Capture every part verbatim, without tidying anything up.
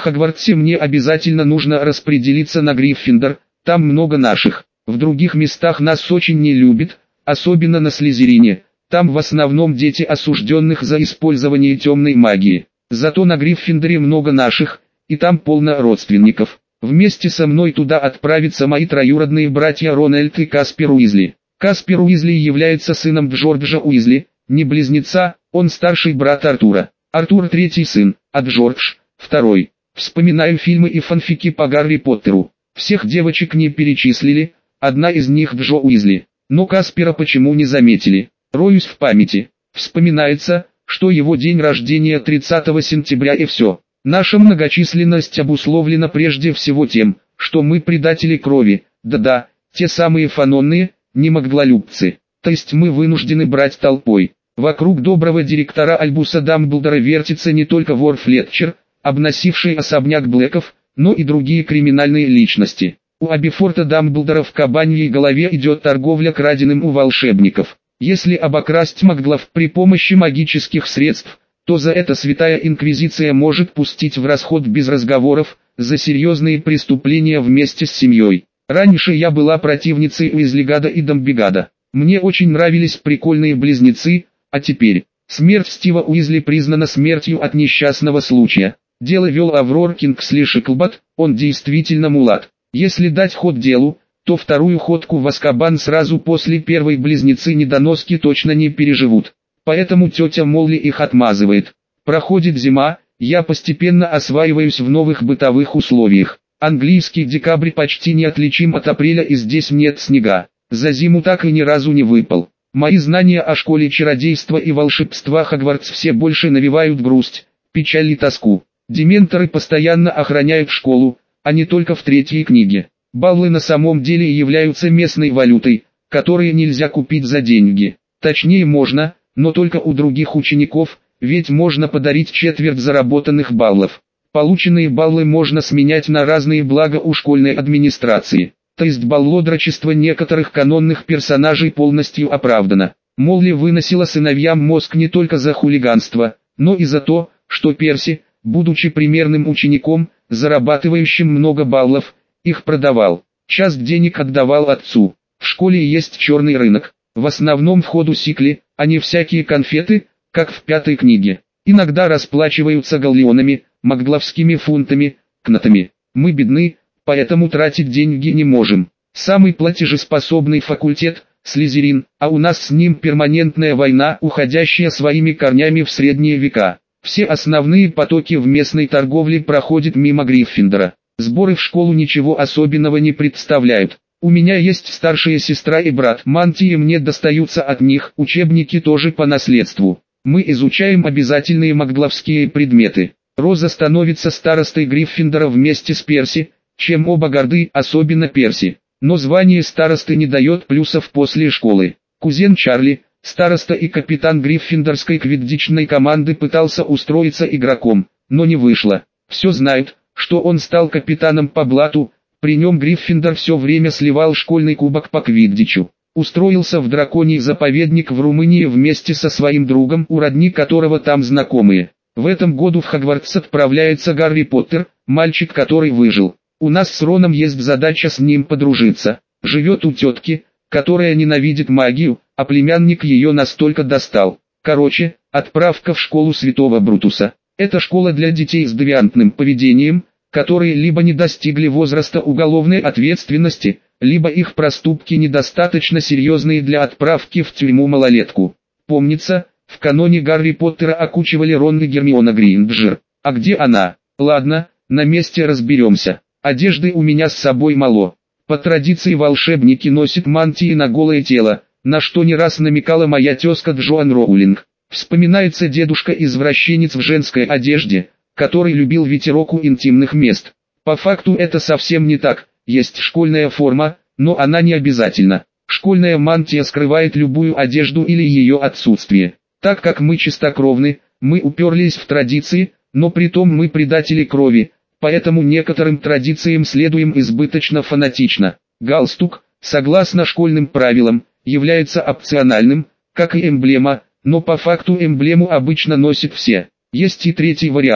Хогвартсе мне обязательно нужно распределиться на Гриффиндор, там много наших. В других местах нас очень не любят, особенно на Слизерине, там в основном дети осужденных за использование темной магии. Зато на Гриффиндоре много наших, и там полно родственников. Вместе со мной туда отправятся мои троюродные братья Рональд и Каспер Уизли. Каспер Уизли является сыном Джорджа Уизли, не близнеца, он старший брат Артура. Артур третий сын, а Джордж – второй. Вспоминаю фильмы и фанфики по Гарри Поттеру. Всех девочек не перечислили, одна из них Джо Уизли. Но Каспера почему не заметили? Роюсь в памяти. Вспоминается, что его день рождения тридцатого сентября и все. Наша многочисленность обусловлена прежде всего тем, что мы предатели крови, да-да, те самые фанонные, не маглолюбцы. То есть мы вынуждены брать толпой. Вокруг доброго директора Альбуса Дамблдора вертится не только вор Флетчер, обносивший особняк Блэков, но и другие криминальные личности. У Абифорта Дамблдора в кабаньей голове идет торговля краденым у волшебников. Если обокрасть маглов при помощи магических средств, то за это Святая Инквизиция может пустить в расход без разговоров, за серьезные преступления вместе с семьей. Раньше я была противницей Уизлигада и Дамбигада. Мне очень нравились прикольные близнецы, а теперь смерть Стива Уизли признана смертью от несчастного случая. Дело вел Аврор Кингсли Шиклбат, он действительно мулат. Если дать ход делу, то вторую ходку в Азкабан сразу после первой близнецы-недоноски точно не переживут. Поэтому тетя Молли их отмазывает. Проходит зима, я постепенно осваиваюсь в новых бытовых условиях. Английский декабрь почти неотличим от апреля и здесь нет снега. За зиму так и ни разу не выпал. Мои знания о школе чародейства и волшебства Хогвартс все больше навевают грусть, печаль и тоску. Дементоры постоянно охраняют школу, а не только в третьей книге. Баллы на самом деле являются местной валютой, которые нельзя купить за деньги. Точнее можно, но только у других учеников, ведь можно подарить четверть заработанных баллов. Полученные баллы можно сменять на разные блага у школьной администрации. То есть баллодрочество некоторых канонных персонажей полностью оправдано. Молли выносила сыновьям мозг не только за хулиганство, но и за то, что Перси, будучи примерным учеником, зарабатывающим много баллов, их продавал. Часть денег отдавал отцу. В школе есть черный рынок. В основном в ходу сикли, а не всякие конфеты, как в пятой книге. Иногда расплачиваются галлеонами, магловскими фунтами, кнотами. Мы бедны, поэтому тратить деньги не можем. Самый платежеспособный факультет – Слизерин, а у нас с ним перманентная война, уходящая своими корнями в средние века. Все основные потоки в местной торговле проходят мимо Гриффиндора. Сборы в школу ничего особенного не представляют. У меня есть старшая сестра и брат. Мантии мне достаются от них, учебники тоже по наследству. Мы изучаем обязательные магловские предметы. Роза становится старостой Гриффиндора вместе с Перси, чем оба горды, особенно Перси. Но звание старосты не дает плюсов после школы. Кузен Чарли, староста и капитан гриффиндорской квиддичной команды, пытался устроиться игроком, но не вышло. Все знают, что он стал капитаном по блату, при нем Гриффиндор все время сливал школьный кубок по квиддичу. Устроился в драконий заповедник в Румынии вместе со своим другом, у родни которого там знакомые. В этом году в Хогвартс отправляется Гарри Поттер, мальчик, который выжил. У нас с Роном есть задача с ним подружиться. Живет у тетки, которая ненавидит магию, а племянник ее настолько достал. Короче, отправка в школу Святого Брутуса. Это школа для детей с девиантным поведением, которые либо не достигли возраста уголовной ответственности, либо их проступки недостаточно серьезные для отправки в тюрьму малолетку. Помнится, в каноне Гарри Поттера окучивали Рон и Гермиона Грейнджер. А где она? Ладно, на месте разберемся. Одежды у меня с собой мало. По традиции волшебники носят мантии на голое тело, на что не раз намекала моя тезка Джоан Роулинг. Вспоминается дедушка-извращенец в женской одежде, который любил ветерок у интимных мест. По факту это совсем не так, есть школьная форма, но она не обязательна. Школьная мантия скрывает любую одежду или ее отсутствие. Так как мы чистокровны, мы уперлись в традиции, но притом мы предатели крови, поэтому некоторым традициям следуем избыточно фанатично. Галстук, согласно школьным правилам, является опциональным, как и эмблема, но по факту эмблему обычно носят все. Есть и третий вариант.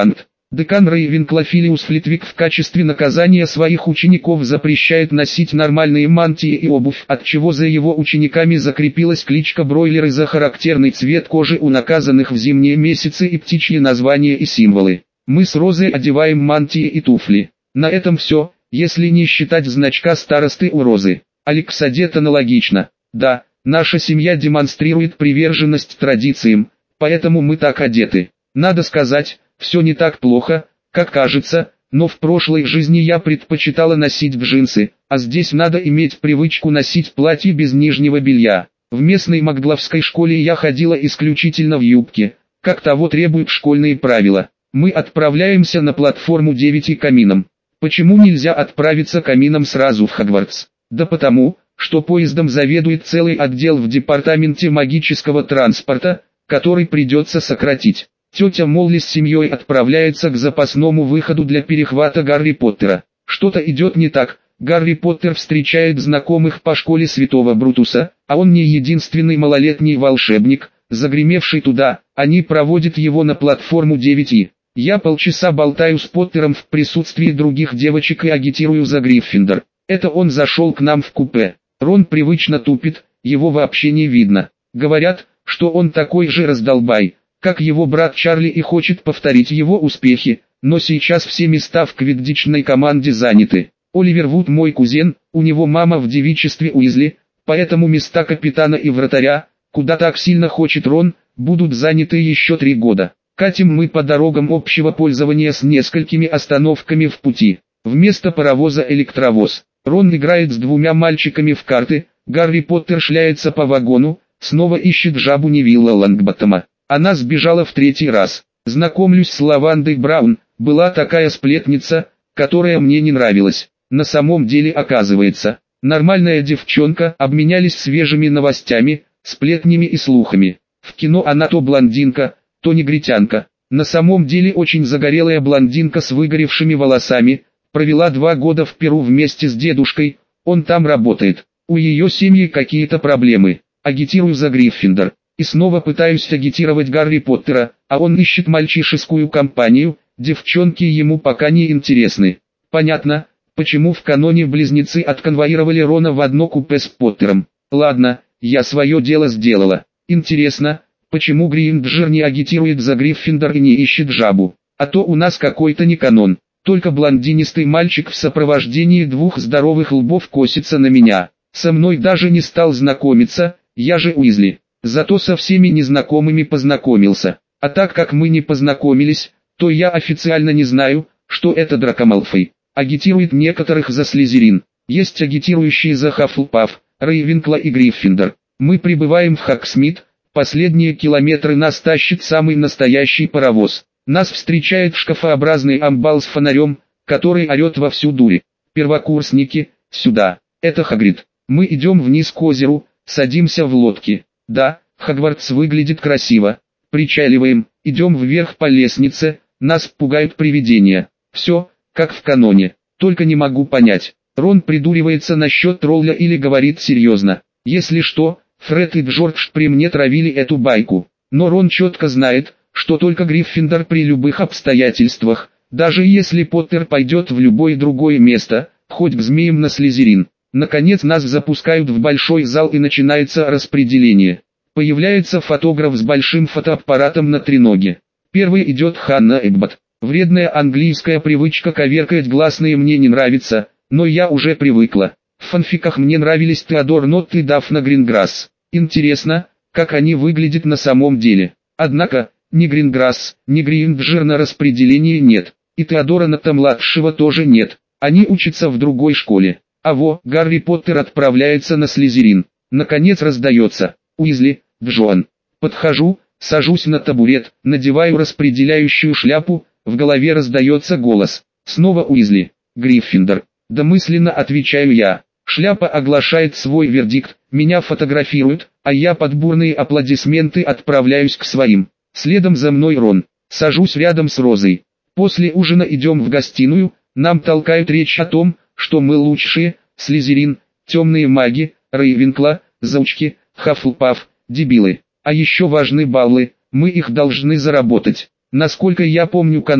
Декан Рейвенкла Филиус Флитвик в качестве наказания своих учеников запрещает носить нормальные мантии и обувь, отчего за его учениками закрепилась кличка Бройлеры за характерный цвет кожи у наказанных в зимние месяцы и птичьи названия и символы. Мы с Розой одеваем мантии и туфли. На этом все, если не считать значка старосты у Розы. Алекс одет аналогично. Да, наша семья демонстрирует приверженность традициям, поэтому мы так одеты. Надо сказать, все не так плохо, как кажется, но в прошлой жизни я предпочитала носить джинсы, а здесь надо иметь привычку носить платье без нижнего белья. В местной Макглавской школе я ходила исключительно в юбке, как того требуют школьные правила. Мы отправляемся на платформу девять и камином. Почему нельзя отправиться камином сразу в Хогвартс? Да потому, что поездом заведует целый отдел в департаменте магического транспорта, который придется сократить. Тетя Молли с семьей отправляется к запасному выходу для перехвата Гарри Поттера. Что-то идет не так. Гарри Поттер встречает знакомых по школе Святого Брутуса, а он не единственный малолетний волшебник, загремевший туда. Они проводят его на платформу девять И. Я полчаса болтаю с Поттером в присутствии других девочек и агитирую за Гриффиндор. Это он зашел к нам в купе. Рон привычно тупит, его вообще не видно. Говорят, что он такой же раздолбай, как его брат Чарли, и хочет повторить его успехи, но сейчас все места в квиддичной команде заняты. Оливер Вуд мой кузен, у него мама в девичестве Уизли, поэтому места капитана и вратаря, куда так сильно хочет Рон, будут заняты еще три года. Катим мы по дорогам общего пользования с несколькими остановками в пути. Вместо паровоза электровоз. Рон играет с двумя мальчиками в карты, Гарри Поттер шляется по вагону, снова ищет жабу Невилла Лонгботтома. Она сбежала в третий раз. Знакомлюсь с Лавандой Браун, была такая сплетница, которая мне не нравилась. На самом деле оказывается, нормальная девчонка, обменялись свежими новостями, сплетнями и слухами. В кино она то блондинка, то негритянка. На самом деле очень загорелая блондинка с выгоревшими волосами, провела два года в Перу вместе с дедушкой, он там работает. У ее семьи какие-то проблемы. Агитирую за Гриффиндор. И снова пытаюсь агитировать Гарри Поттера, а он ищет мальчишескую компанию, девчонки ему пока не интересны. Понятно, почему в каноне близнецы отконвоировали Рона в одно купе с Поттером. Ладно, я свое дело сделала. Интересно, почему Гринджер не агитирует за Гриффиндор и не ищет жабу? А то у нас какой-то не канон. Только блондинистый мальчик в сопровождении двух здоровых лбов косится на меня. Со мной даже не стал знакомиться, я же Уизли. Зато со всеми незнакомыми познакомился. А так как мы не познакомились, то я официально не знаю, что это Драко Малфой. Агитирует некоторых за Слизерин. Есть агитирующие за Хаффлпаф, Рейвенкла и Гриффиндор. Мы прибываем в Хогсмит, последние километры нас тащит самый настоящий паровоз. Нас встречает шкафообразный амбал с фонарем, который орет во всю дури. Первокурсники, сюда, это Хагрид. Мы идем вниз к озеру, садимся в лодки. Да, Хогвартс выглядит красиво. Причаливаем, идем вверх по лестнице, нас пугают привидения. Все, как в каноне, только не могу понять. Рон придуривается насчет тролля или говорит серьезно. Если что, Фред и Джордж при мне травили эту байку. Но Рон четко знает, что только Гриффиндор при любых обстоятельствах, даже если Поттер пойдет в любое другое место, хоть к змеям на Слизерин. Наконец нас запускают в большой зал и начинается распределение. Появляется фотограф с большим фотоаппаратом на треноге. Первый идет Ханна Эбботт. Вредная английская привычка коверкать гласные мне не нравится, но я уже привыкла. В фанфиках мне нравились Теодор Нотт и Дафна Гринграсс. Интересно, как они выглядят на самом деле. Однако, ни Гринграсс, ни Гринджер на распределении нет. И Теодора Нотта-младшего тоже нет. Они учатся в другой школе. А во, Гарри Поттер отправляется на Слизерин. Наконец раздается: Уизли, Джоан. Подхожу, сажусь на табурет, надеваю распределяющую шляпу, в голове раздается голос. Снова Уизли, Гриффиндор. Да мысленно отвечаю я. Шляпа оглашает свой вердикт, меня фотографируют, а я под бурные аплодисменты отправляюсь к своим. Следом за мной Рон. Сажусь рядом с Розой. После ужина идем в гостиную, нам толкают речь о том, что мы лучшие, Слизерин, темные маги, Рейвенкла, заучки, Хаффлпаф, дебилы. А еще важны баллы, мы их должны заработать. Насколько я помню канон,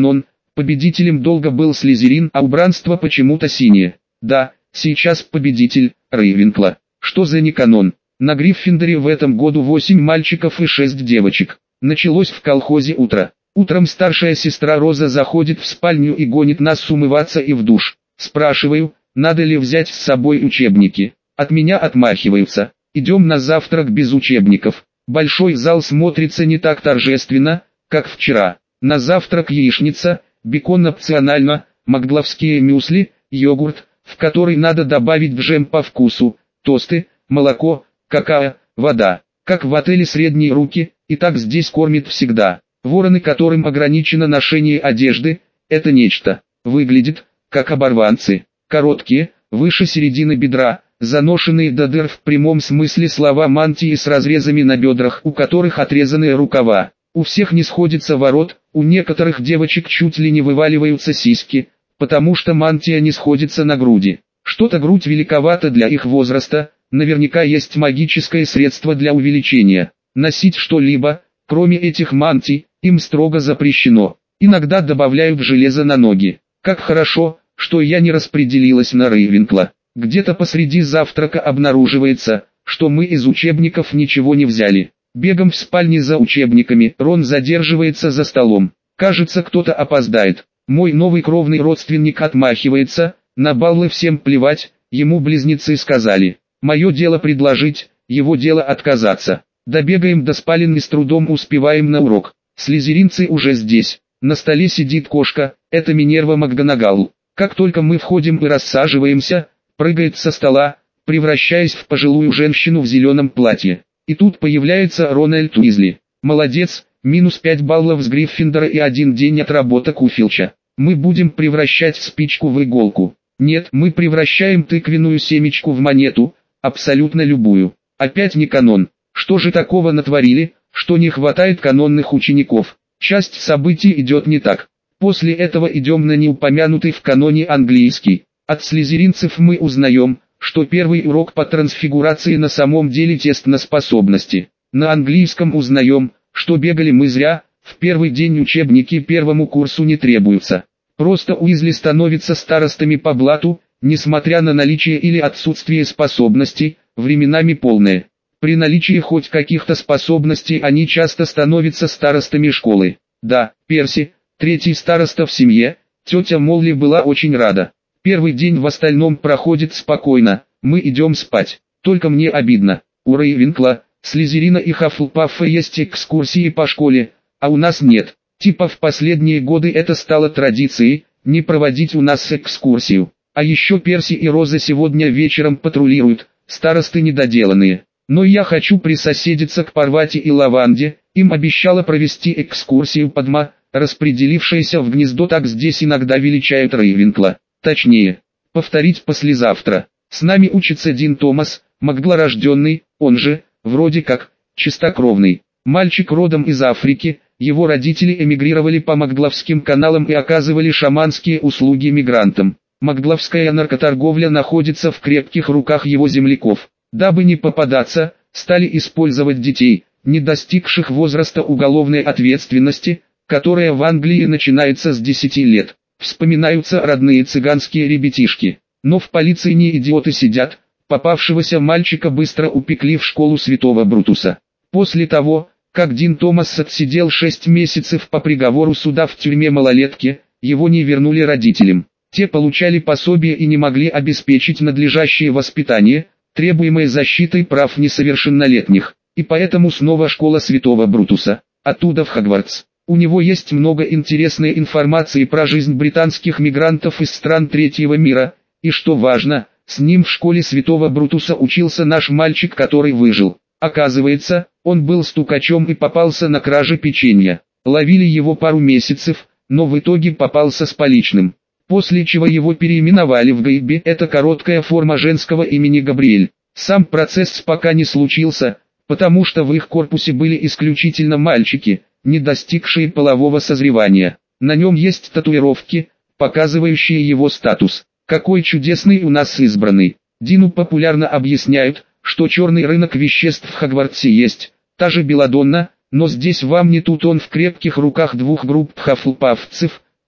Победителем долго был Слизерин, а убранство почему-то синее. Да, сейчас победитель Рейвенкла. Что за неканон? На Гриффиндоре в этом году восемь мальчиков и шесть девочек. Началось в колхозе утро. Утром старшая сестра Роза заходит в спальню и гонит нас умываться и в душ. Спрашиваю, надо ли взять с собой учебники. От меня отмахиваются. Идем на завтрак без учебников. Большой зал смотрится не так торжественно, как вчера. На завтрак яичница, бекон опционально, макгловские мюсли, йогурт, в который надо добавить джем по вкусу, тосты, молоко, какао, вода. Как в отеле средние руки, и так здесь кормят всегда. Вороны, которым ограничено ношение одежды, это нечто. Выглядит, как оборванцы. Короткие, выше середины бедра, заношенные до дыр в прямом смысле слова мантии с разрезами на бедрах, у которых отрезанные рукава. У всех не сходится ворот, у некоторых девочек чуть ли не вываливаются сиськи, потому что мантия не сходится на груди. Что-то грудь великовата для их возраста, наверняка есть магическое средство для увеличения. Носить что-либо, кроме этих мантий, им строго запрещено. Иногда добавляют железо на ноги. Как хорошо, что я не распределилась на Рейвенкла. Где-то посреди завтрака обнаруживается, что мы из учебников ничего не взяли. Бегом в спальне за учебниками, Рон задерживается за столом. Кажется, кто-то опоздает. Мой новый кровный родственник отмахивается, на баллы всем плевать, ему близнецы сказали. Мое дело предложить, его дело отказаться. Добегаем до спален и с трудом успеваем на урок. Слизеринцы уже здесь. На столе сидит кошка, это Минерва МакГонагал. Как только мы входим и рассаживаемся, прыгает со стола, превращаясь в пожилую женщину в зеленом платье. И тут появляется Рональд Уизли. Молодец, минус пять баллов с Гриффиндора и один день отработок у Филча. Мы будем превращать спичку в иголку. Нет, мы превращаем тыквенную семечку в монету, абсолютно любую. Опять не канон. Что же такого натворили, что не хватает канонных учеников? Часть событий идет не так. После этого идем на неупомянутый в каноне английский. От слизеринцев мы узнаем, что первый урок по трансфигурации на самом деле тест на способности. На английском узнаем, что бегали мы зря, в первый день учебники первому курсу не требуются. Просто Уизли становятся старостами по блату, несмотря на наличие или отсутствие способностей, временами полное. При наличии хоть каких-то способностей они часто становятся старостами школы. Да, Перси, третий староста в семье, тетя Молли была очень рада. Первый день в остальном проходит спокойно, мы идем спать. Только мне обидно. У Рейвенкла, Слизерина и Хаффлпаффа есть экскурсии по школе, а у нас нет. Типа в последние годы это стало традицией, не проводить у нас экскурсию. А еще Перси и Роза сегодня вечером патрулируют, старосты недоделанные. Но я хочу присоседиться к Парвати и Лаванде, им обещала провести экскурсию Падма, распределившаяся в гнездо, так здесь иногда величают Рейвенкла. Точнее, повторить послезавтра. С нами учится Дин Томас, маглорожденный, он же, вроде как, чистокровный. Мальчик родом из Африки, его родители эмигрировали по Макгловским каналам и оказывали шаманские услуги мигрантам. Макгловская наркоторговля находится в крепких руках его земляков. Дабы не попадаться, стали использовать детей, не достигших возраста уголовной ответственности, которая в Англии начинается с десяти лет. Вспоминаются родные цыганские ребятишки. Но в полиции не идиоты сидят, попавшегося мальчика быстро упекли в школу Святого Брутуса. После того, как Дин Томас отсидел шесть месяцев по приговору суда в тюрьме малолетки, его не вернули родителям. Те получали пособие и не могли обеспечить надлежащее воспитание, требуемое защитой прав несовершеннолетних. И поэтому снова школа Святого Брутуса, оттуда в Хогвартс. У него есть много интересной информации про жизнь британских мигрантов из стран третьего мира, и что важно, с ним в школе Святого Брутуса учился наш мальчик, который выжил. Оказывается, он был стукачом и попался на краже печенья. Ловили его пару месяцев, но в итоге попался с поличным. После чего его переименовали в Гейби, это короткая форма женского имени Габриэль. Сам процесс пока не случился, потому что в их корпусе были исключительно мальчики, не достигшие полового созревания. На нем есть татуировки, показывающие его статус. Какой чудесный у нас избранный. Дину популярно объясняют, что черный рынок веществ в Хогвартсе есть, та же Белладонна, но здесь вам не тут, он в крепких руках двух групп хафлпафцев,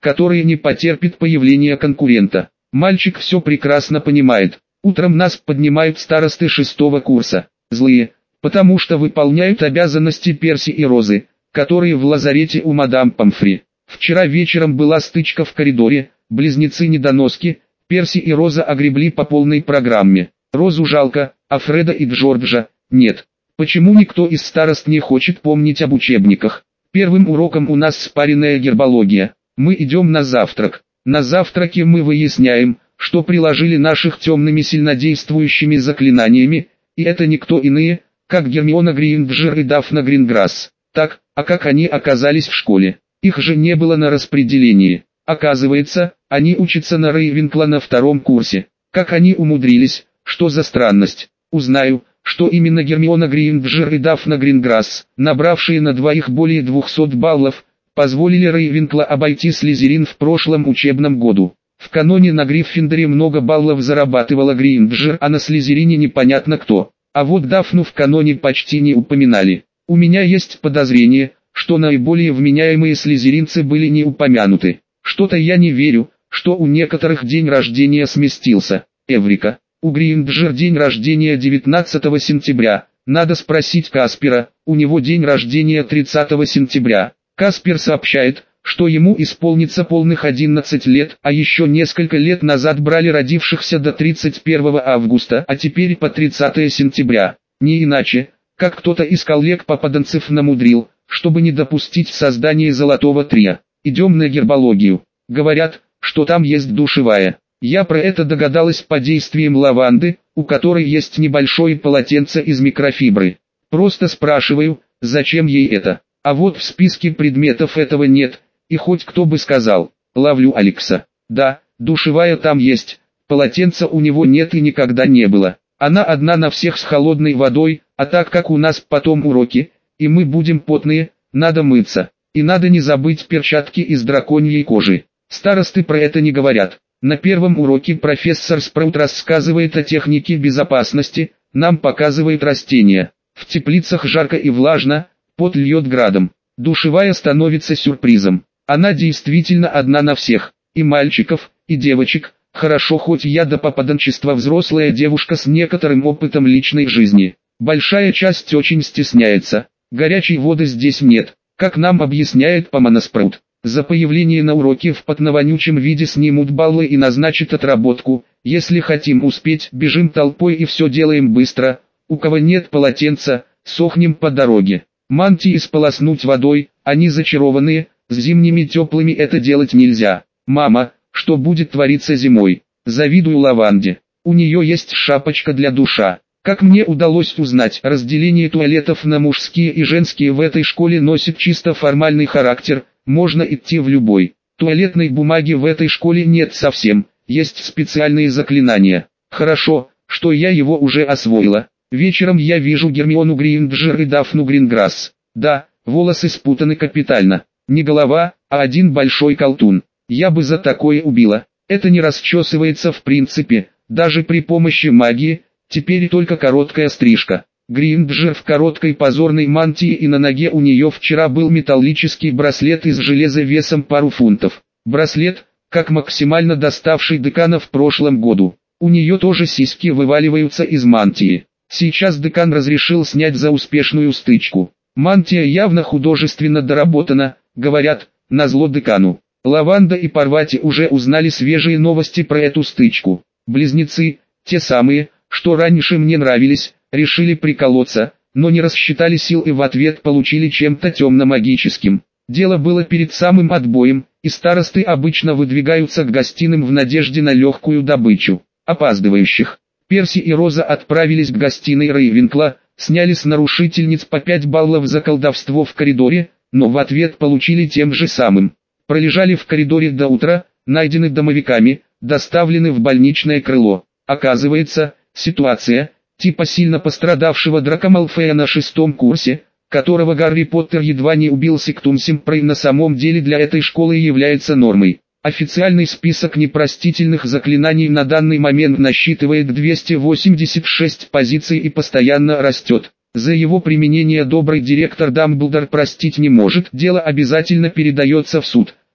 которые не потерпит появления конкурента. Мальчик все прекрасно понимает. Утром нас поднимают старосты шестого курса. Злые, потому что выполняют обязанности Перси и Розы, которые в лазарете у мадам Помфри. Вчера вечером была стычка в коридоре, близнецы-недоноски, Перси и Роза огребли по полной программе. Розу жалко, а Фреда и Джорджа нет. Почему никто из старост не хочет помнить об учебниках? Первым уроком у нас спаренная гербология. Мы идем на завтрак. На завтраке мы выясняем, что приложили наших темными сильнодействующими заклинаниями, и это никто иные, как Гермиона Грейнджер и Дафна Гринграсс. Так, а как они оказались в школе? Их же не было на распределении. Оказывается, они учатся на Рейвенкла на втором курсе. Как они умудрились, что за странность? Узнаю, что именно Гермиона Грейнджер и Дафна Гринграсс, набравшие на двоих более двухсот баллов, позволили Рейвенкла обойти Слизерин в прошлом учебном году. В каноне на Гриффиндоре много баллов зарабатывала Грейнджер, а на Слизерине непонятно кто. А вот Дафну в каноне почти не упоминали. У меня есть подозрение, что наиболее вменяемые слизеринцы были не упомянуты. Что-то я не верю, что у некоторых день рождения сместился. Эврика. У Грейнджер день рождения девятнадцатого сентября. Надо спросить Каспера, у него день рождения тридцатого сентября. Каспер сообщает, что ему исполнится полных одиннадцать лет, а еще несколько лет назад брали родившихся до тридцать первого августа, а теперь по тридцатое сентября. Не иначе, как кто-то из коллег-попаданцев намудрил, чтобы не допустить создания золотого трия. Идем на гербологию. Говорят, что там есть душевая. Я про это догадалась по действиям лаванды, у которой есть небольшое полотенце из микрофибры. Просто спрашиваю, зачем ей это? А вот в списке предметов этого нет, и хоть кто бы сказал. Ловлю Алекса. Да, душевая там есть, полотенца у него нет и никогда не было. Она одна на всех с холодной водой, а так как у нас потом уроки, и мы будем потные, надо мыться. И надо не забыть перчатки из драконьей кожи. Старосты про это не говорят. На первом уроке профессор Спраут рассказывает о технике безопасности, нам показывает растения. В теплицах жарко и влажно, пот льет градом. Душевая становится сюрпризом. Она действительно одна на всех, и мальчиков, и девочек. Хорошо, хоть я до попаданчества взрослая девушка с некоторым опытом личной жизни. Большая часть очень стесняется. Горячей воды здесь нет, как нам объясняет Помана Спраут. За появление на уроке в потновонючем виде снимут баллы и назначат отработку. Если хотим успеть, бежим толпой и все делаем быстро. У кого нет полотенца, сохнем по дороге. Мантии сполоснуть водой, они зачарованные, с зимними теплыми это делать нельзя. Мама, что будет твориться зимой? Завидую лаванде. У нее есть шапочка для душа. Как мне удалось узнать, разделение туалетов на мужские и женские в этой школе носит чисто формальный характер, можно идти в любой. Туалетной бумаги в этой школе нет совсем, есть специальные заклинания. Хорошо, что я его уже освоила. Вечером я вижу Гермиону Грейнджер и Дафну Гринграсс. Да, волосы спутаны капитально. Не голова, а один большой колтун. Я бы за такое убила. Это не расчесывается в принципе, даже при помощи магии. Теперь только короткая стрижка. Грейнджер в короткой позорной мантии, и на ноге у нее вчера был металлический браслет из железа весом пару фунтов. Браслет, как максимально доставший декана в прошлом году. У нее тоже сиськи вываливаются из мантии. Сейчас декан разрешил снять за успешную стычку. Мантия явно художественно доработана, говорят, назло декану. Лаванда и Парвати уже узнали свежие новости про эту стычку. Близнецы, те самые, что раньше мне нравились, решили приколоться, но не рассчитали сил и в ответ получили чем-то темно-магическим. Дело было перед самым отбоем, и старосты обычно выдвигаются к гостиным в надежде на легкую добычу. Опаздывающих. Перси и Роза отправились к гостиной Рейвенкла, сняли с нарушительниц по пять баллов за колдовство в коридоре, но в ответ получили тем же самым. Пролежали в коридоре до утра, найдены домовиками, доставлены в больничное крыло. Оказывается, ситуация, типа сильно пострадавшего Драко Малфоя на шестом курсе, которого Гарри Поттер едва не убил сектумсем прей, на самом деле для этой школы является нормой. Официальный список непростительных заклинаний на данный момент насчитывает двести восемьдесят шесть позиций и постоянно растет. За его применение добрый директор Дамблдор простить не может, дело обязательно передается в суд.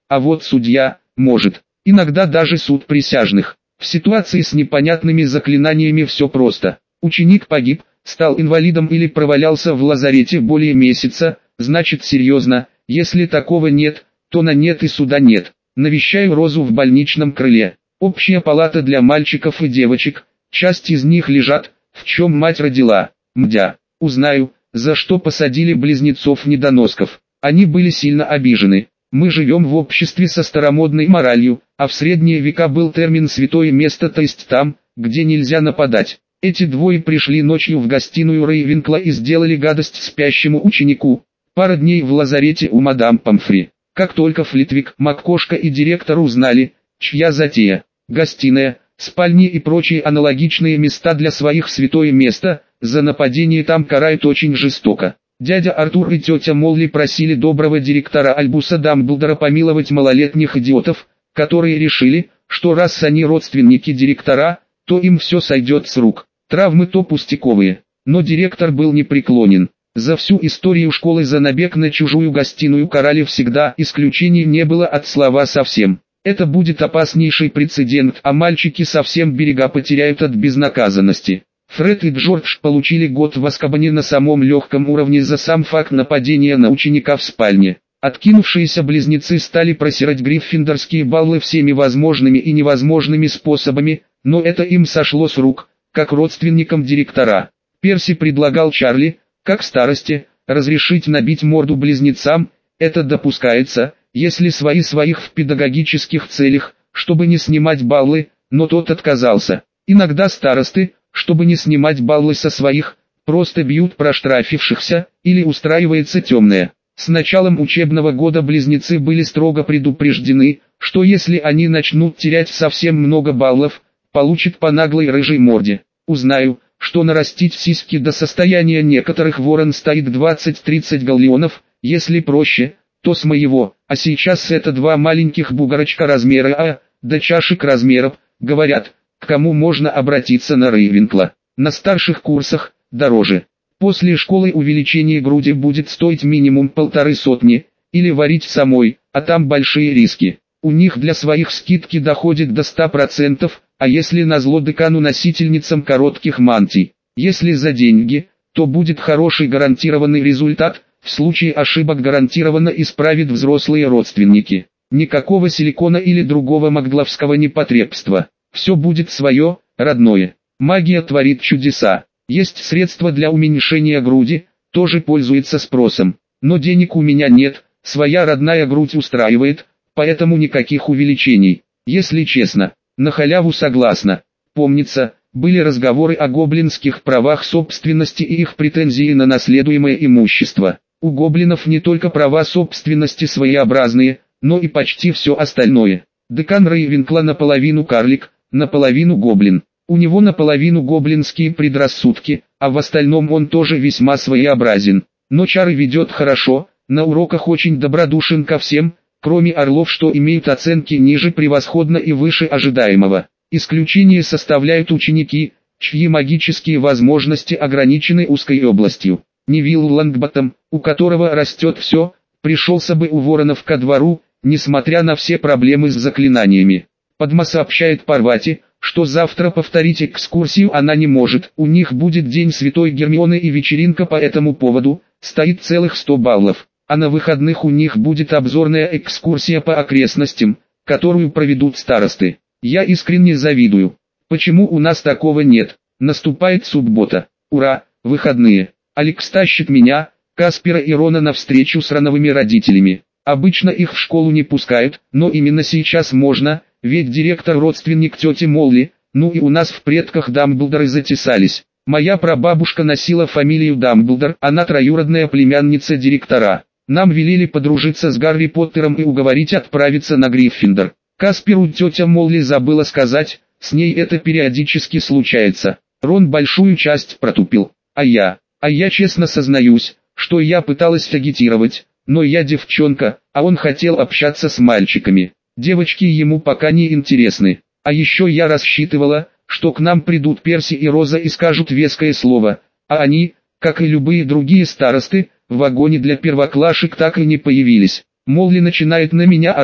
а вот судья может. Иногда даже суд присяжных. В ситуации с непонятными заклинаниями все просто. Ученик погиб, стал инвалидом или провалялся в лазарете более месяца, значит серьезно. Если такого нет, то на нет и суда нет. Навещаю Розу в больничном крыле. Общая палата для мальчиков и девочек. Часть из них лежат, в чем мать родила. Мдя. Узнаю, за что посадили близнецов-недоносков. Они были сильно обижены. Мы живем в обществе со старомодной моралью, а в средние века был термин «святое место», то есть там, где нельзя нападать. Эти двое пришли ночью в гостиную Рейвенкла и сделали гадость спящему ученику. Пара дней в лазарете у мадам Помфри. Как только Флитвик, Маккошка и директор узнали, чья затея, гостиная, спальни и прочие аналогичные места для своих святое место, за нападение там карают очень жестоко. Дядя Артур и тетя Молли просили доброго директора Альбуса Дамблдора помиловать малолетних идиотов, которые решили, что раз они родственники директора, то им все сойдет с рук. Травмы то пустяковые, но директор был непреклонен. За всю историю школы за набег на чужую гостиную карали всегда, исключений не было от слова совсем. Это будет опаснейший прецедент, а мальчики совсем берега потеряют от безнаказанности. Фред и Джордж получили год в Азкабане на самом легком уровне за сам факт нападения на ученика в спальне. Откинувшиеся близнецы стали просирать гриффиндорские баллы всеми возможными и невозможными способами, но это им сошло с рук, как родственникам директора. Перси предлагал Чарли, как старости, разрешить набить морду близнецам. Это допускается, если свои своих в педагогических целях, чтобы не снимать баллы, но тот отказался. Иногда старосты, чтобы не снимать баллы со своих, просто бьют проштрафившихся, или устраивается темное. С началом учебного года близнецы были строго предупреждены, что если они начнут терять совсем много баллов, получат по наглой рыжей морде. Узнаю, что нарастить сиськи до состояния некоторых ворон стоит двадцать-тридцать галлеонов, если проще, то с моего, а сейчас это два маленьких бугорочка размера А, до чашек размеров, говорят, к кому можно обратиться на Рейвенкла. На старших курсах, дороже. После школы увеличение груди будет стоить минимум полторы сотни, или варить самой, а там большие риски. У них для своих скидки доходит до ста процентов, а если назло декану носительницам коротких мантий. Если за деньги, то будет хороший гарантированный результат, в случае ошибок гарантированно исправят взрослые родственники. Никакого силикона или другого магловского непотребства. Все будет свое, родное. Магия творит чудеса. Есть средства для уменьшения груди, тоже пользуется спросом. Но денег у меня нет, своя родная грудь устраивает, поэтому никаких увеличений. Если честно, на халяву согласна. Помнится, были разговоры о гоблинских правах собственности и их претензии на наследуемое имущество. У гоблинов не только права собственности своеобразные, но и почти все остальное. Декан Рейвенкла наполовину карлик, наполовину гоблин. У него наполовину гоблинские предрассудки, а в остальном он тоже весьма своеобразен. Но чары ведет хорошо, на уроках очень добродушен ко всем, кроме орлов, что имеют оценки ниже превосходно и выше ожидаемого. Исключение составляют ученики, чьи магические возможности ограничены узкой областью. Невилл Лонгботтом, у которого растет все, пришелся бы у воронов ко двору, несмотря на все проблемы с заклинаниями. Падма сообщает Парвати, что завтра повторить экскурсию она не может, у них будет день Святой Гермионы и вечеринка по этому поводу, стоит целых сто баллов, а на выходных у них будет обзорная экскурсия по окрестностям, которую проведут старосты. Я искренне завидую. Почему у нас такого нет? Наступает суббота. Ура, выходные. Алекс тащит меня, Каспера и Рона на встречу с Роновыми родителями. Обычно их в школу не пускают, но именно сейчас можно, ведь директор родственник тети Молли, ну и у нас в предках Дамблдоры затесались. Моя прабабушка носила фамилию Дамблдор, она троюродная племянница директора. Нам велели подружиться с Гарри Поттером и уговорить отправиться на Гриффиндор. Касперу тетя Молли забыла сказать, с ней это периодически случается. Рон большую часть протупил, а я, а я честно сознаюсь, что я пыталась агитировать, но я девчонка, а он хотел общаться с мальчиками. Девочки ему пока не интересны. А еще я рассчитывала, что к нам придут Перси и Роза и скажут веское слово, а они, как и любые другие старосты, в вагоне для первоклашек так и не появились. Молли начинает на меня орать,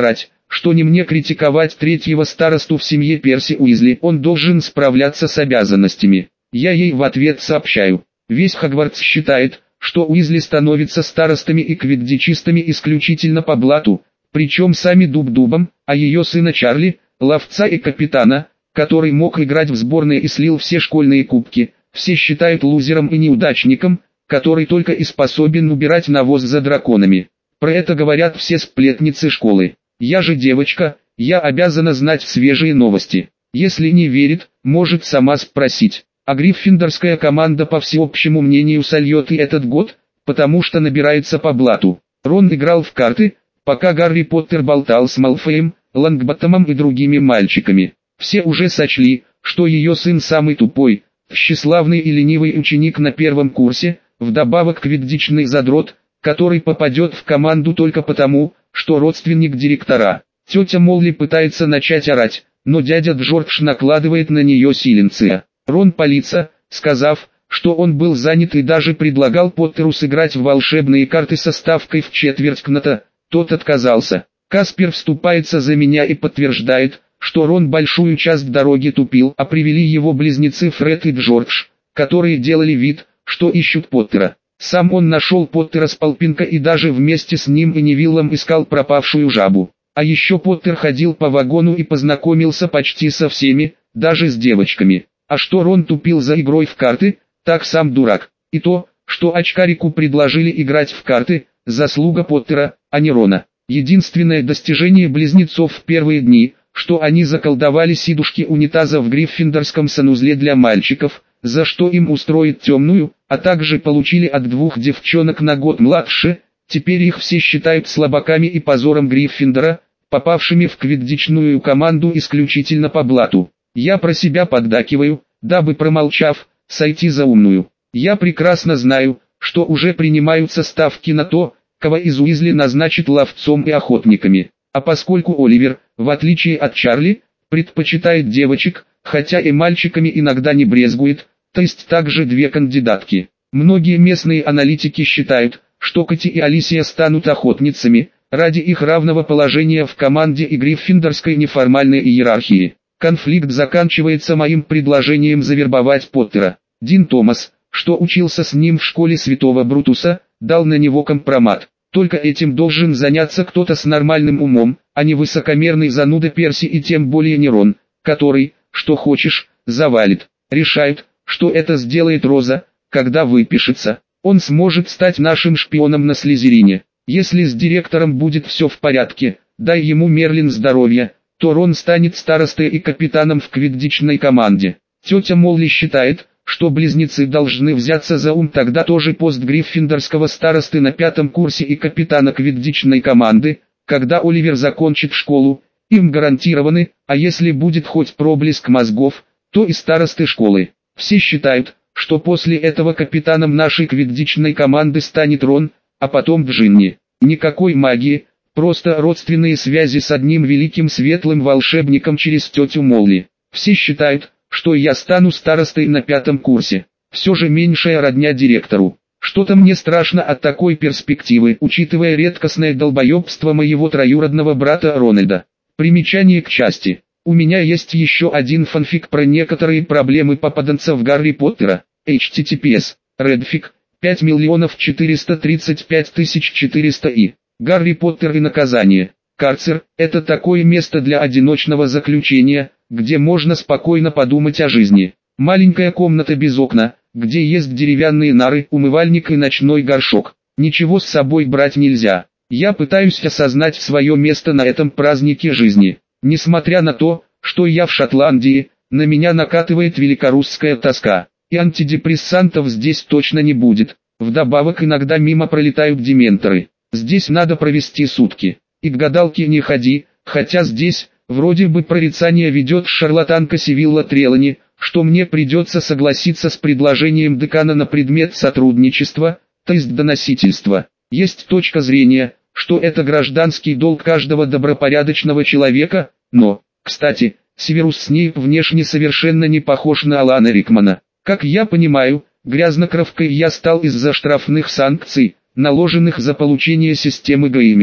что не мне критиковать третьего старосту в семье Перси Уизли, он должен справляться с обязанностями. Я ей в ответ сообщаю. Весь Хогвартс считает, что Уизли становятся старостами и квиддичистами исключительно по блату, причем сами дуб дубом, а ее сына Чарли, ловца и капитана, который мог играть в сборной и слил все школьные кубки, все считают лузером и неудачником, который только и способен убирать навоз за драконами. Про это говорят все сплетницы школы. Я же девочка, я обязана знать свежие новости. Если не верит, может сама спросить. А гриффиндорская команда по всеобщему мнению сольет и этот год, потому что набирается по блату. Рон играл в карты, пока Гарри Поттер болтал с Малфоем, Лонгботтомом и другими мальчиками. Все уже сочли, что ее сын самый тупой, тщеславный и ленивый ученик на первом курсе, вдобавок квиддичный задрот, который попадет в команду только потому, что родственник директора. Тетя Молли пытается начать орать, но дядя Джордж накладывает на нее силенция. Рон палится, сказав, что он был занят и даже предлагал Поттеру сыграть в волшебные карты со ставкой в четверть кната, тот отказался. Каспер вступается за меня и подтверждает, что Рон большую часть дороги тупил, а привели его близнецы Фред и Джордж, которые делали вид, что ищут Поттера. Сам он нашел Поттера с Полпинка и даже вместе с ним и Невиллом искал пропавшую жабу. А еще Поттер ходил по вагону и познакомился почти со всеми, даже с девочками. А что Рон тупил за игрой в карты, так сам дурак. И то, что очкарику предложили играть в карты, заслуга Поттера, а не Рона. Единственное достижение близнецов в первые дни, что они заколдовали сидушки унитаза в гриффиндорском санузле для мальчиков, за что им устроит темную, а также получили от двух девчонок на год младше. Теперь их все считают слабаками и позором Гриффиндора, попавшими в квиддичную команду исключительно по блату. Я про себя поддакиваю, дабы, промолчав, сойти за умную. Я прекрасно знаю, что уже принимаются ставки на то, кого из Уизли назначат ловцом и охотниками. А поскольку Оливер, в отличие от Чарли, предпочитает девочек, хотя и мальчиками иногда не брезгует, то есть также две кандидатки. Многие местные аналитики считают, что Кати и Алисия станут охотницами, ради их равного положения в команде и гриффиндорской неформальной иерархии. Конфликт заканчивается моим предложением завербовать Поттера. Дин Томас, что учился с ним в школе Святого Брутуса, дал на него компромат. Только этим должен заняться кто-то с нормальным умом, а не высокомерный зануда Перси и тем более не Рон, который, что хочешь, завалит. Решают, что это сделает Роза, когда выпишется. Он сможет стать нашим шпионом на Слизерине. Если с директором будет все в порядке, дай ему Мерлин здоровья, то Рон станет старостой и капитаном в квиддичной команде. Тетя Молли считает, что близнецы должны взяться за ум, тогда тоже пост гриффиндорского старосты на пятом курсе и капитана квиддичной команды, когда Оливер закончит школу, им гарантированы, а если будет хоть проблеск мозгов, то и старосты школы. Все считают, что после этого капитаном нашей квиддичной команды станет Рон, а потом Джинни. Никакой магии, просто родственные связи с одним великим светлым волшебником через тетю Молли. Все считают, что я стану старостой на пятом курсе. Все же меньшая родня директору. Что-то мне страшно от такой перспективы, учитывая редкостное долбоебство моего троюродного брата Рональда. Примечание к части. У меня есть еще один фанфик про некоторые проблемы попаданцев Гарри Поттера. эйч ти ти пи эс. Редфик. пять миллионов четыреста тридцать пять тысяч четыреста и. Гарри Поттер и наказание. Карцер – это такое место для одиночного заключения, где можно спокойно подумать о жизни. Маленькая комната без окна, где есть деревянные нары, умывальник и ночной горшок. Ничего с собой брать нельзя. Я пытаюсь осознать свое место на этом празднике жизни. Несмотря на то, что я в Шотландии, на меня накатывает великорусская тоска. И антидепрессантов здесь точно не будет. Вдобавок иногда мимо пролетают дементоры. Здесь надо провести сутки. И к гадалке не ходи, хотя здесь, вроде бы прорицание ведет шарлатанка Сивилла Трелани, что мне придется согласиться с предложением декана на предмет сотрудничества, то есть доносительства. Есть точка зрения, что это гражданский долг каждого добропорядочного человека, но, кстати, Северус Снейп внешне совершенно не похож на Алана Рикмана. Как я понимаю, грязнокровкой я стал из-за штрафных санкций, наложенных за получение системы Геймера.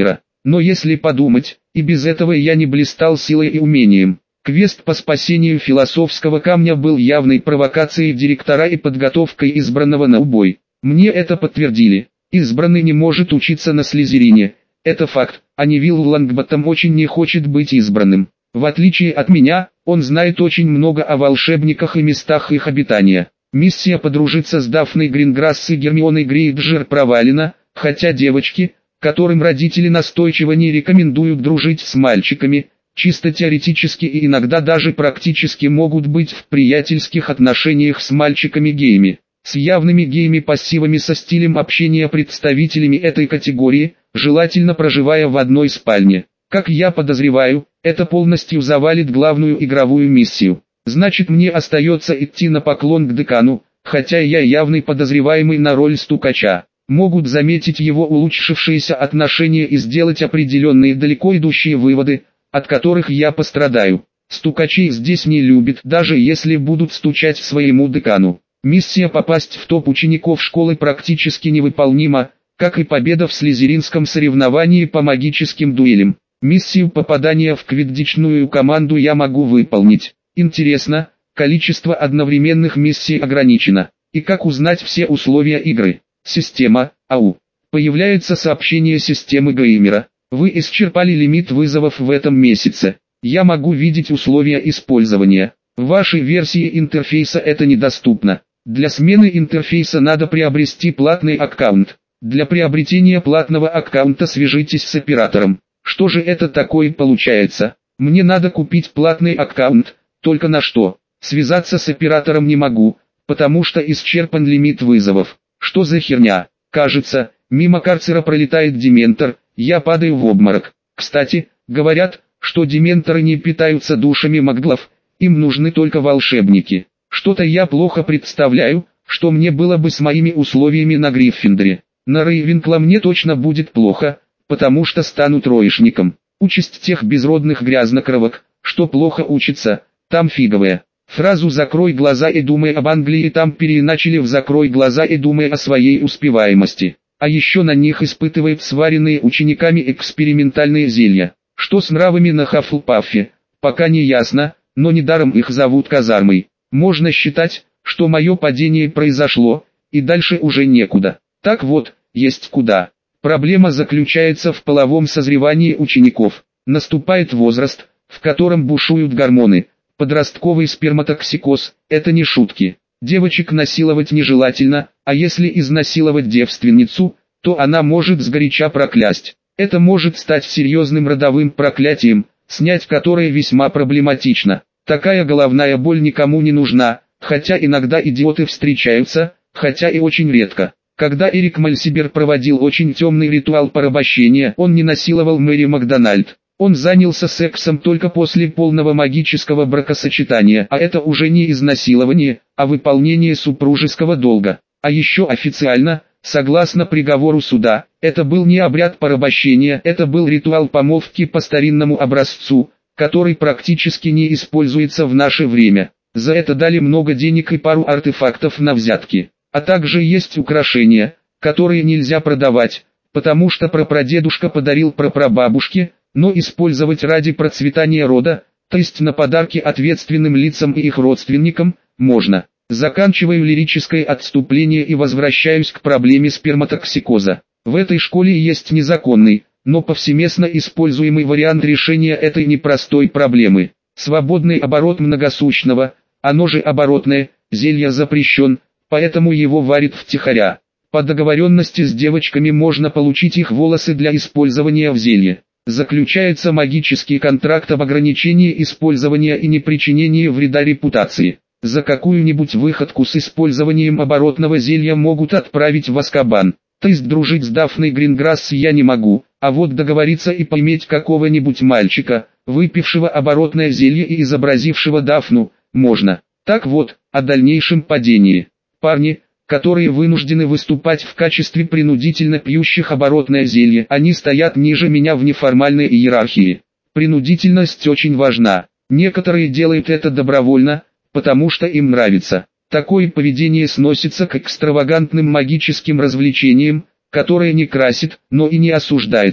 Но если подумать, и без этого я не блистал силой и умением. Квест по спасению философского камня был явной провокацией директора и подготовкой избранного на убой. Мне это подтвердили. Избранный не может учиться на Слизерине. Это факт, а Невилл Лонгботтом очень не хочет быть избранным. В отличие от меня, он знает очень много о волшебниках и местах их обитания. Миссия подружиться с Дафной Гринграсс и Гермионой Грейнджер провалена, хотя девочки, которым родители настойчиво не рекомендуют дружить с мальчиками, чисто теоретически и иногда даже практически могут быть в приятельских отношениях с мальчиками-геями. С явными геями-пассивами со стилем общения представителями этой категории, желательно проживая в одной спальне. Как я подозреваю, это полностью завалит главную игровую миссию. Значит, мне остается идти на поклон к декану, хотя я явный подозреваемый на роль стукача. Могут заметить его улучшившиеся отношения и сделать определенные далеко идущие выводы, от которых я пострадаю. Стукачей здесь не любят, даже если будут стучать своему декану. Миссия попасть в топ учеников школы практически невыполнима, как и победа в слизеринском соревновании по магическим дуэлям. Миссию попадания в квиддичную команду я могу выполнить. Интересно, количество одновременных миссий ограничено. И как узнать все условия игры? Система, ау. Появляется сообщение системы геймера. Вы исчерпали лимит вызовов в этом месяце. Я могу видеть условия использования. В вашей версии интерфейса это недоступно. Для смены интерфейса надо приобрести платный аккаунт. Для приобретения платного аккаунта свяжитесь с оператором. Что же это такое получается? Мне надо купить платный аккаунт, только на что? Связаться с оператором не могу, потому что исчерпан лимит вызовов. Что за херня? Кажется, мимо карцера пролетает дементор, я падаю в обморок. Кстати, говорят, что дементоры не питаются душами маглов, им нужны только волшебники. Что-то я плохо представляю, что мне было бы с моими условиями на Гриффиндоре. На Рейвенкла мне точно будет плохо, потому что стану троечником. Участь тех безродных грязнокровок, что плохо учатся, там фиговая. Фразу «закрой глаза и думай об Англии» там переиначили в «закрой глаза и думай о своей успеваемости». А еще на них испытывает сваренные учениками экспериментальные зелья. Что с нравами на Хаффлпаффе, пока не ясно, но недаром их зовут казармой. Можно считать, что мое падение произошло, и дальше уже некуда. Так вот, есть куда. Проблема заключается в половом созревании учеников. Наступает возраст, в котором бушуют гормоны. Подростковый сперматоксикоз – это не шутки. Девочек насиловать нежелательно, а если изнасиловать девственницу, то она может сгоряча проклясть. Это может стать серьезным родовым проклятием, снять которое весьма проблематично. Такая головная боль никому не нужна, хотя иногда идиоты встречаются, хотя и очень редко. Когда Эрик Мальсибер проводил очень темный ритуал порабощения, он не насиловал Мэри Макдональд. Он занялся сексом только после полного магического бракосочетания, а это уже не изнасилование, а выполнение супружеского долга. А еще официально, согласно приговору суда, это был не обряд порабощения, это был ритуал помолвки по старинному образцу, который практически не используется в наше время. За это дали много денег и пару артефактов на взятки. А также есть украшения, которые нельзя продавать, потому что прапрадедушка подарил прапрабабушке, но использовать ради процветания рода, то есть на подарки ответственным лицам и их родственникам, можно. Заканчиваю лирическое отступление и возвращаюсь к проблеме сперматоксикоза. В этой школе есть незаконный, но повсеместно используемый вариант решения этой непростой проблемы. Свободный оборот многосущного, оно же оборотное, зелье запрещен, поэтому его варят втихаря. По договоренности с девочками можно получить их волосы для использования в зелье. Заключается магический контракт об ограничении использования и непричинении вреда репутации. За какую-нибудь выходку с использованием оборотного зелья могут отправить в Азкабан. То есть дружить с Дафной Гринграсс я не могу, а вот договориться и поиметь какого-нибудь мальчика, выпившего оборотное зелье и изобразившего Дафну, можно. Так вот, о дальнейшем падении. Парни, которые вынуждены выступать в качестве принудительно пьющих оборотное зелье, они стоят ниже меня в неформальной иерархии. Принудительность очень важна. Некоторые делают это добровольно, потому что им нравится. Такое поведение сносится к экстравагантным магическим развлечениям, которые не красит, но и не осуждается.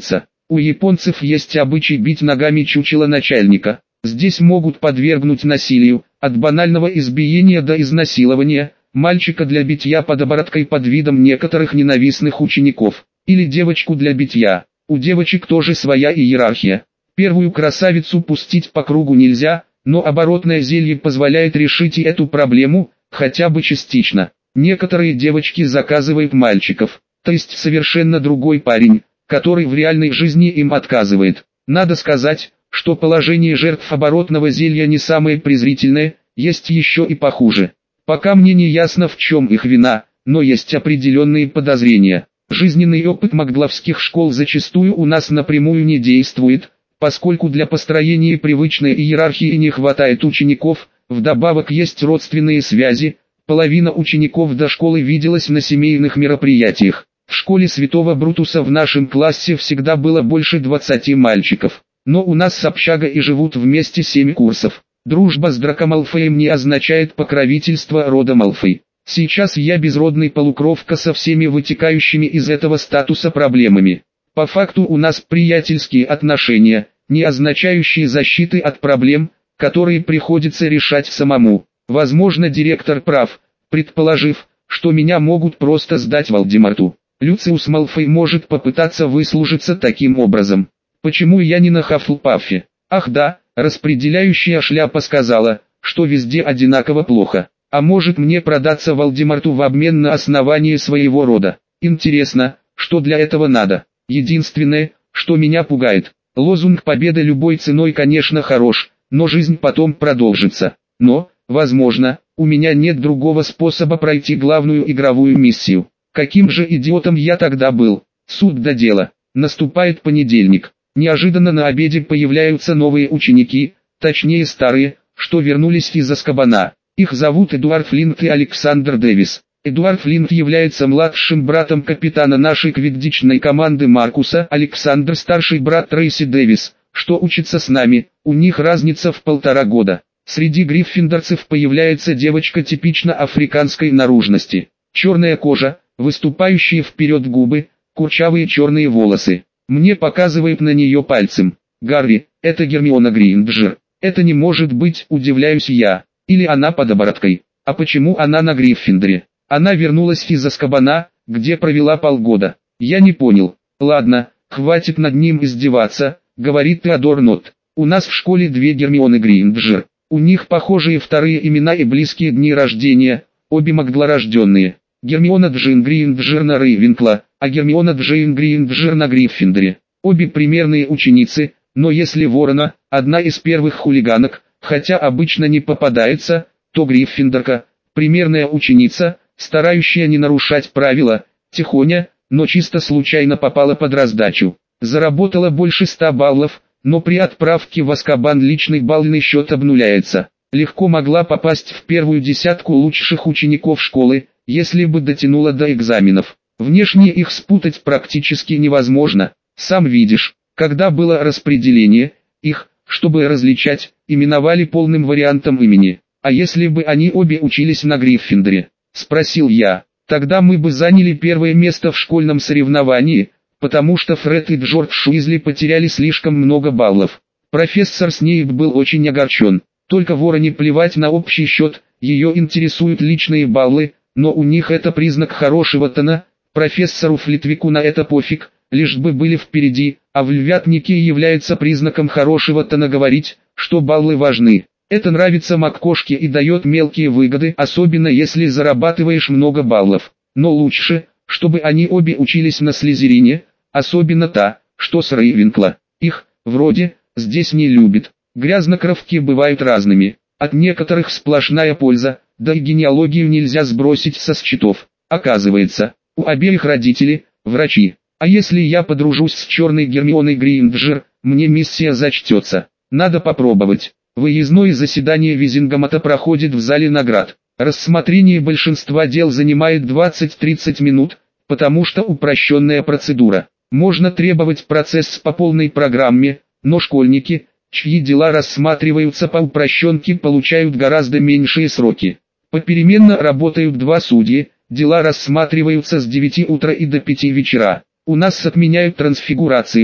У японцев есть обычай бить ногами чучело начальника. Здесь могут подвергнуть насилию, от банального избиения до изнасилования, мальчика для битья под обороткой под видом некоторых ненавистных учеников, или девочку для битья. У девочек тоже своя иерархия. Первую красавицу пустить по кругу нельзя, но оборотное зелье позволяет решить и эту проблему, хотя бы частично. Некоторые девочки заказывают мальчиков, то есть совершенно другой парень, который в реальной жизни им отказывает. Надо сказать, что положение жертв оборотного зелья не самое презрительное, есть еще и похуже. Пока мне не ясно, в чем их вина, но есть определенные подозрения. Жизненный опыт магловских школ зачастую у нас напрямую не действует, поскольку для построения привычной иерархии не хватает учеников, вдобавок есть родственные связи, половина учеников до школы виделась на семейных мероприятиях. В школе Святого Брутуса в нашем классе всегда было больше двадцати мальчиков. Но у нас с общага и живут вместе семь курсов. Дружба с Драко Малфоем не означает покровительство рода Малфой. Сейчас я безродный полукровка со всеми вытекающими из этого статуса проблемами. По факту у нас приятельские отношения, не означающие защиты от проблем, которые приходится решать самому. Возможно, директор прав, предположив, что меня могут просто сдать Волдеморту. Люциус Малфой может попытаться выслужиться таким образом. Почему я не на Хафлпафе? Ах да, распределяющая шляпа сказала, что везде одинаково плохо. А может мне продаться Волдеморту в обмен на основание своего рода? Интересно, что для этого надо? Единственное, что меня пугает. Лозунг победы любой ценой, конечно, хорош, но жизнь потом продолжится. Но, возможно, у меня нет другого способа пройти главную игровую миссию. Каким же идиотом я тогда был? Суд до дела. Наступает понедельник. Неожиданно на обеде появляются новые ученики, точнее старые, что вернулись из Азкабана. Их зовут Эдуард Флинт и Александр Дэвис. Эдуард Флинт является младшим братом капитана нашей квиддичной команды Маркуса. Александр старший брат Трейси Дэвис, что учится с нами, у них разница в полтора года. Среди гриффиндорцев появляется девочка типично африканской наружности. Черная кожа, выступающие вперед губы, курчавые черные волосы. Мне показывает на нее пальцем. Гарри, это Гермиона Грейнджер. Это не может быть, удивляюсь я. Или она под обороткой. А почему она на Гриффиндоре? Она вернулась из Азкабана, где провела полгода. Я не понял. Ладно, хватит над ним издеваться, говорит Теодор Нот. У нас в школе две Гермионы Грейнджер. У них похожие вторые имена и близкие дни рождения, обе маглорожденные. Гермиона Джейн Грейнджер на Рейвенкла, а Гермиона Джейн Грейнджер на Гриффиндоре. Обе примерные ученицы, но если Ворона, одна из первых хулиганок, хотя обычно не попадается, то Гриффиндорка, примерная ученица, старающая не нарушать правила, тихоня, но чисто случайно попала под раздачу. Заработала больше ста баллов, но при отправке в Азкабан личный баллный счет обнуляется. Легко могла попасть в первую десятку лучших учеников школы, если бы дотянула до экзаменов. Внешне их спутать практически невозможно. Сам видишь, когда было распределение, их, чтобы различать, именовали полным вариантом имени. А если бы они обе учились на Гриффиндоре? Спросил я. Тогда мы бы заняли первое место в школьном соревновании, потому что Фред и Джордж Уизли потеряли слишком много баллов. Профессор Снейп был очень огорчен. Только Вороне плевать на общий счет, ее интересуют личные баллы, но у них это признак хорошего тона, профессору Флитвику на это пофиг, лишь бы были впереди, а в львятнике является признаком хорошего тона говорить, что баллы важны. Это нравится МакКошке и дает мелкие выгоды, особенно если зарабатываешь много баллов. Но лучше, чтобы они обе учились на Слизерине, особенно та, что с Рейвенкла. Их, вроде, здесь не любят. Грязнокровки бывают разными. От некоторых сплошная польза, да и генеалогию нельзя сбросить со счетов. Оказывается, у обеих родители – врачи. А если я подружусь с черной Гермионой Грейнджер, мне миссия зачтется. Надо попробовать. Выездное заседание Визингамата проходит в зале наград. Рассмотрение большинства дел занимает двадцать-тридцать минут, потому что упрощенная процедура. Можно требовать процесс по полной программе, но школьники, чьи дела рассматриваются по упрощенке, получают гораздо меньшие сроки. Попеременно работают два судьи, дела рассматриваются с девяти утра и до пяти вечера. У нас отменяют трансфигурацию,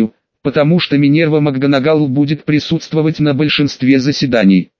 потому что Минерва МакГонагал будет присутствовать на большинстве заседаний.